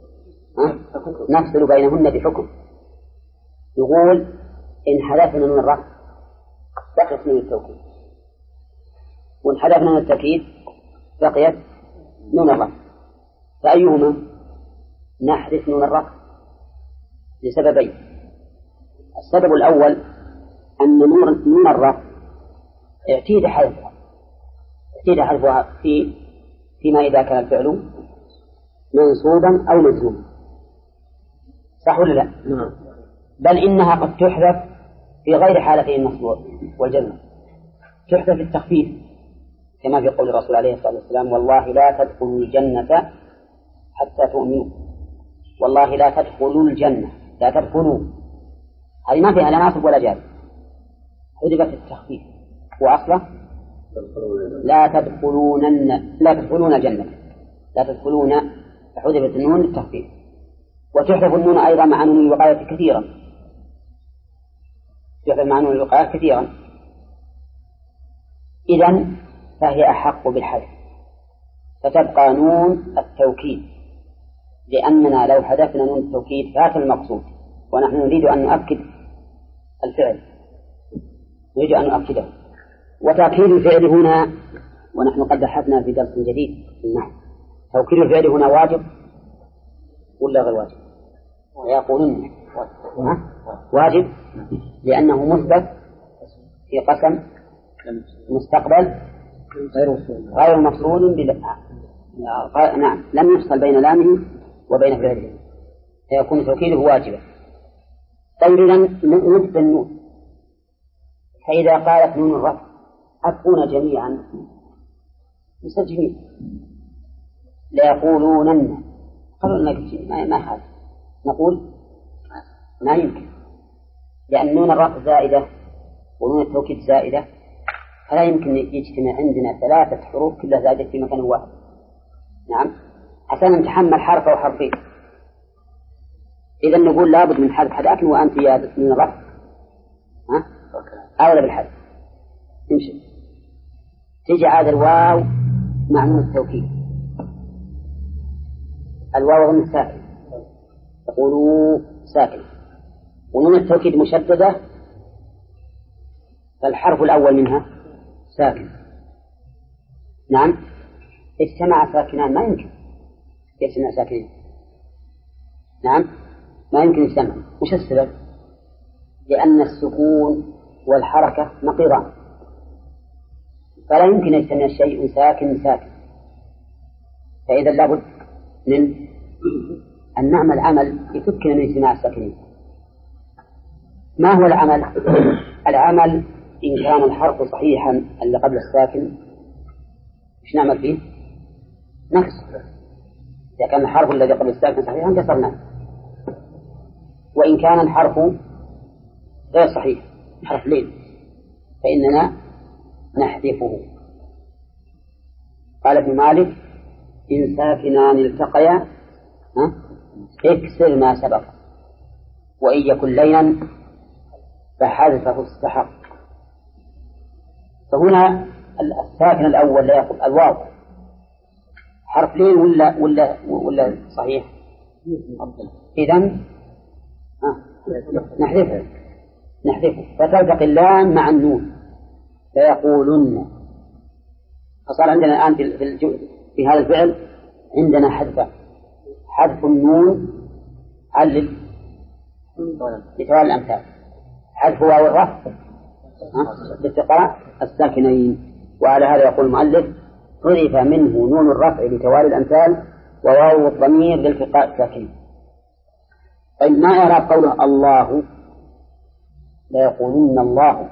Speaker 1: نفصل بينهن بحكم. يقول إن حذفنا من الرفع بقيت من التوكيد، وإن حذفنا من التأكيد بقيت نون الرفع، فأيهما؟ نحذف نون الرفع لسببين. السبب الأول أن نون الرفع اعتيد حذفها فيما إذا كان الفعل منصوبا أو مجزوما، صح ولا لا؟ بل إنها قد تحذف في غير حالتين النصب والجزم. تحذف التخفيف كما في قول الرسول عليه الصلاة والسلام والله لا تدخلوا الجنة حتى تؤمنوا. والله لا تدخلوا الجنة، لا تدخلوا، هذه ما فيها لا ناصب ولا جازم، حذفت التخفيف. وأصله لا تدخلون الجنة، لا تدخلون، حذفت النون للتخفيف. وتحذف النون أيضا مع نون الوقاية كثيرا، تحذف مع نون الوقاية كثيرا. إذن فهي أحق بالحذف، فتبقى نون التوكيد، لأننا لو حذفنا نون التوكيد فات المقصود، ونحن نريد أن نؤكد الفعل، نريد أن نؤكده. وتأكيد الفعل هنا، ونحن قد بحثنا في درس جديد في النحو، توكيد الفعل هنا واجب ولا غير واجب؟ يقولون واجب، لأنه مثبت في قسم مستقبل غير مفصول نعم، لم يفصل بين لامه وبين فعله، فيكون توكيده واجبا. طيب إذن نثبت النون، فإذا قالت نون الرفع أتقون جميعا مسجمين ليقولونن، قالوا ما هذا؟ نقول ما يمكن، لأن نون الرفع زائدة ونون التوكيد زائدة، فلا يمكن يجتمع عندنا 3 حروف كلها زائدة في مكان واحد. نعم، عشان نتحمل حرف أو حرفين. إذا نقول لابد من حذف حذاك وأنت يا من الرفع أولى بالحذف. تمشي تيجي عاد الواو مع نون التوكيد، الواو ضمن ساكن تقولوا ساكن، ونون التوكيد مشددة، فالحرف الأول منها ساكن. نعم، اجتمع ساكنان ما يمكن يجتمع ساكنين. نعم، ما يمكن يجتمع. وش السبب؟ لأن السكون والحركة نقيضان، فلا يمكن يجتمع شيء ساكن ساكن. فإذا لابد من أن نعمل عمل يفكنا من اجتماع الساكنين. ما هو العمل؟ العمل إن كان الحرف صحيحا اللي قبل الساكن إيش نعمل فيه؟ نكسر. إذا كان الحرف الذي قبل الساكن صحيحا كسرناه، وإن كان الحرف غير صحيح حرف لين فإننا نحذفه. قال ابن مالك إن ساكنان التقيا اكسر ما سبق، وإن يكن لينا فحذفه استحق. فهنا الساكن الأول لا يقول الواو حرف لين ولا صحيح؟ إذن نحذفه فتلتقي اللام مع النون فيقولن. فصار عندنا الآن في هذا الفعل عندنا حذف النون علل لتوالي الأمثال، حذف واو الرفع لالتقاء الساكنين. وعلى هذا يقول المؤلف حذف منه نون الرفع لتوالي الأمثال وواو الضمير لالتقاء الساكنين. طيب ما إعراب قوله الله؟ لا يقولون الله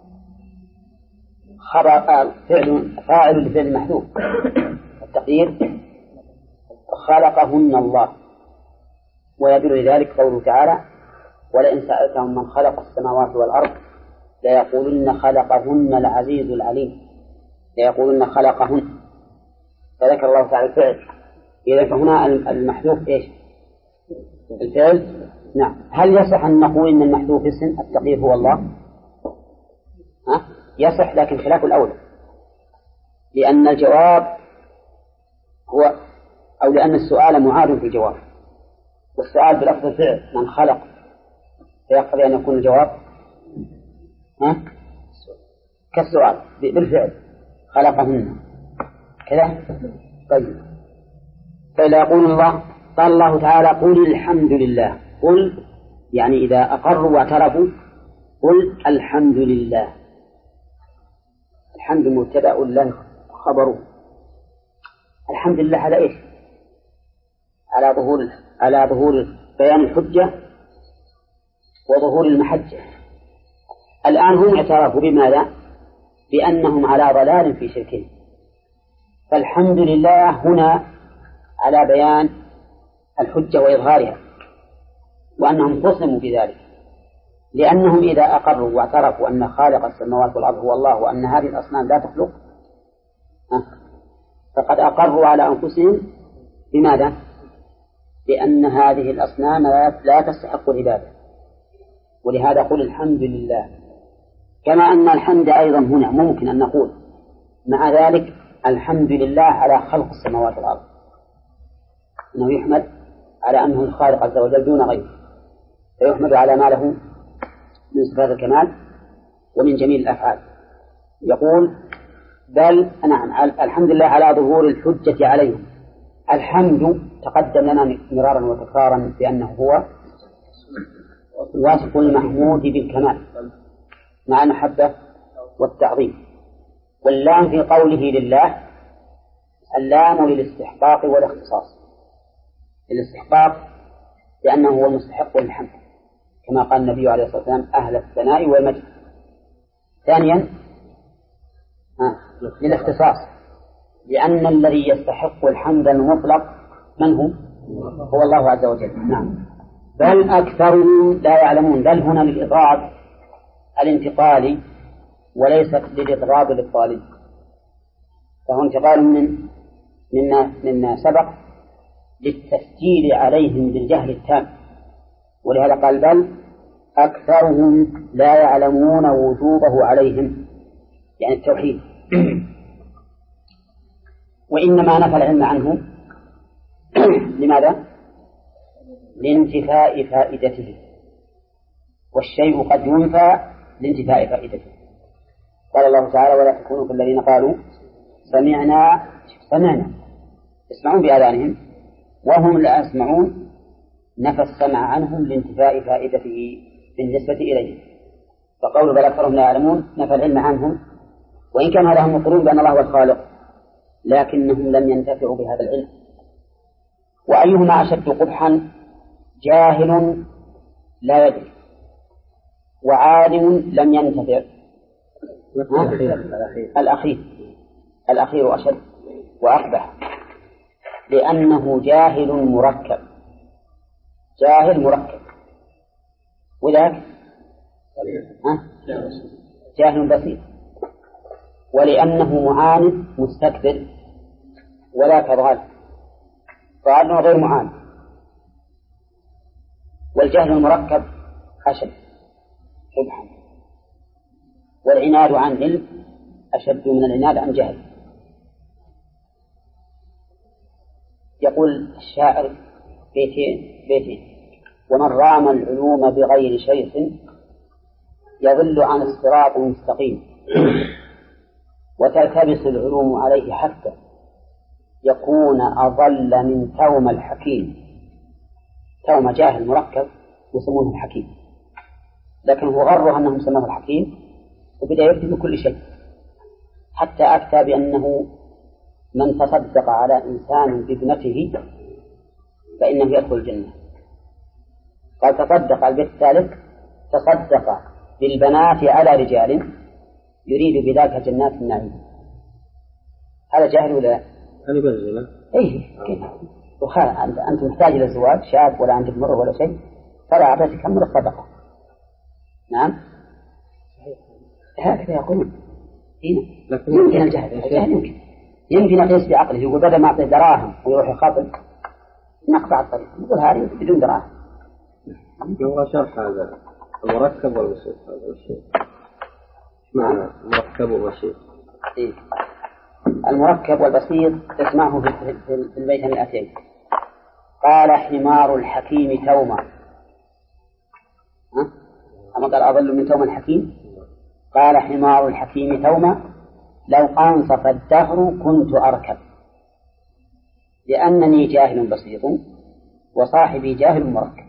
Speaker 1: فاعل لفعل محذوف، التقدير خلقهن الله. ويدل لذلك قوله تعالى ولئن سألتهم من خلق السماوات والأرض ليقولن خلقهن العزيز العليم، ليقولن خلقهن، فذكر الله تعالى الفعل. إذا فهنا المحذوف إيش؟ الفعل. نعم. هل يصح أن نقول إن المحذوف اسم التقدير هو الله؟ يصح، لكن خلاف الأولى، لأن الجواب هو أو لأن السؤال معاد في الجواب، والسؤال بلفظ الفعل من خلق فيقتضي أن يكون الجواب كالسؤال بالفعل خلقهن كذا. طيب فإذا يقول الله قال الله تعالى قل الحمد لله. قل يعني إذا أقروا واعترفوا قل الحمد لله. الحمد مبتدأ له خبره. الحمد لله على إيش؟ على ظهور بيان الحجة وظهور المحجة. الآن هم اعترفوا بماذا؟ بأنهم على ضلال في شركهم، فالحمد لله هنا على بيان الحجة وإظهارها، وأنهم خصموا بذلك، لأنهم إذا أقروا واعترفوا أن خالق السماوات والأرض هو الله وأن هذه الأصنام لا تخلق فقد أقروا على أنفسهم بماذا؟ بأن هذه الأصنام لا تستحق العبادة. ولهذا قل الحمد لله. كما أن الحمد أيضا هنا ممكن أن نقول مع ذلك الحمد لله على خلق السماوات والأرض، أنه يحمد على أنه الخالق عز وجل دون غيره، فيحمد على ما له من صفات الكمال ومن جميل الأفعال. يقول بل نعم الحمد لله على ظهور الحجة عليهم. الحمد تقدم لنا مرارا وتكرارا بأنه هو وصف المحمود بالكمال مع المحبة والتعظيم. واللام في قوله لله اللام للاستحقاق والاختصاص. الاستحقاق لأنه هو المستحق للحمد كما قال النبي عليه الصلاة والسلام أهل الثناء والمجد. ثانيا للاختصاص لأن الذي يستحق الحمد المطلق من هو؟ هو الله عز وجل. نعم. بل أكثرهم لا يعلمون. بل هنا للإضراب الانتقالي وليست للإضراب للطالب، فهو انتقال مما سبق للتسجيل عليهم بالجهل التام. ولهذا قال بل أكثرهم لا يعلمون وجوبه عليهم، يعني التوحيد. وإنما نفى العلم عنه لماذا؟ لانتفاء فائدته، والشيء قد ينفى لانتفاء فائدته. قال الله تعالى ولا تكونوا كالذين قالوا سمعنا يسمعون بآذانهم وهم لا يسمعون، نفى السمع عنهم لانتفاء فائدته بالنسبة إليه. فقول بل أكثرهم لا يعلمون نفى العلم عنهم، وإن كان هذا هم يقولون بأن الله هو الخالق لكنهم لم ينتفعوا بهذا العلم. وأيهما أشد قبحا؟ جاهل لا يدري وعالم لم ينتفع. الأخير أشد وأقبح، لأنه جاهل مركب. وذاك جاهل بسيط، ولأنه معاند مستكبر ولا كضال، فعلم غير معاند. والجهل المركب أشد قبحا، والعناد عن علم أشد من العناد أم جهل؟ يقول الشاعر بيتين: ومن رام العلوم بغير شيخ يضل عن الصراط المستقيم، وتلتبس العلوم عليه حتى يكون أضل من توم الحكيم. توم جاهل مركب يسمونه الحكيم، لكن هو غره أنهم سموه الحكيم وبدأ يكتب كل شيء، حتى أفتى بأنه من تصدق على إنسان بابنته فإنه يدخل الجنة. قال تصدق البيت الثالث: تصدق بالبنات على رجال يريد بذلك جنات النعيم. هذا جاهل ولا؟
Speaker 3: هذه بنزلة.
Speaker 1: إيه كيف؟ أنت محتاج إلى الزواج شاب ولا عندك مرة ولا شيء، فلا أعطيتك أمر الصدقة. نعم هكذا يقولون. يمكن الجهل يمكن أقيس بعقله، يقول بدل ما أعطيه دراهم ويروح يخاطب نقطع الطريق، يقول هذه بدون دراهم.
Speaker 3: هو شرح هذا المركب والبسيط. هذا الشيء معنى مركب وبسيط.
Speaker 1: إيه؟ المركب والبسيط تسمعه في البيت الآتين: قال حمار الحكيم توما. أما قال أضل من توما الحكيم؟ قال حمار الحكيم توما لو أنصف الدهر كنت أركب، لأنني جاهل بسيط وصاحبي جاهل مركب.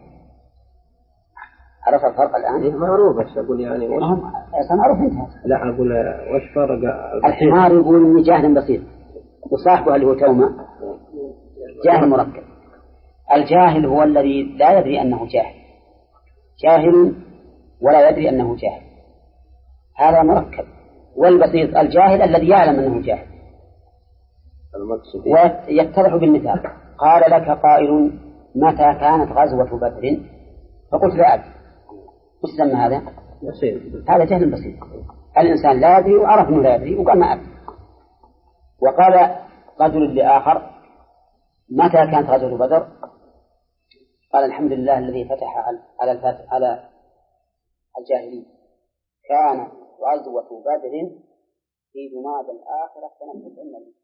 Speaker 1: عرف الفرق الآن؟
Speaker 3: إيه معروف، بس أقول يعني وش
Speaker 1: معروف انتهى.
Speaker 3: لا أقول وش فرق
Speaker 1: الحمار يقول إني جاهل بسيط، وصاحبه اللي هو توما جاهل مركب. الجاهل هو الذي لا يدري أنه جاهل، جاهل ولا يدري أنه جاهل، هذا مركب. والبسيط الجاهل الذي يعلم أنه جاهل. ويتضح بالمثال: قال لك قائل متى كانت غزوة بدر؟ فقلت لا أدري. وش سمى هذا؟ هذا جهل بسيط. الإنسان لا يدري وعرف أنه لا يدري وقال ما أدري. وقال رجل لآخر متى كانت غزوة بدر؟ قال الحمد لله الذي فتح على الجاهلين، كان غزوة بدر في جماد الآخرة سنة 90.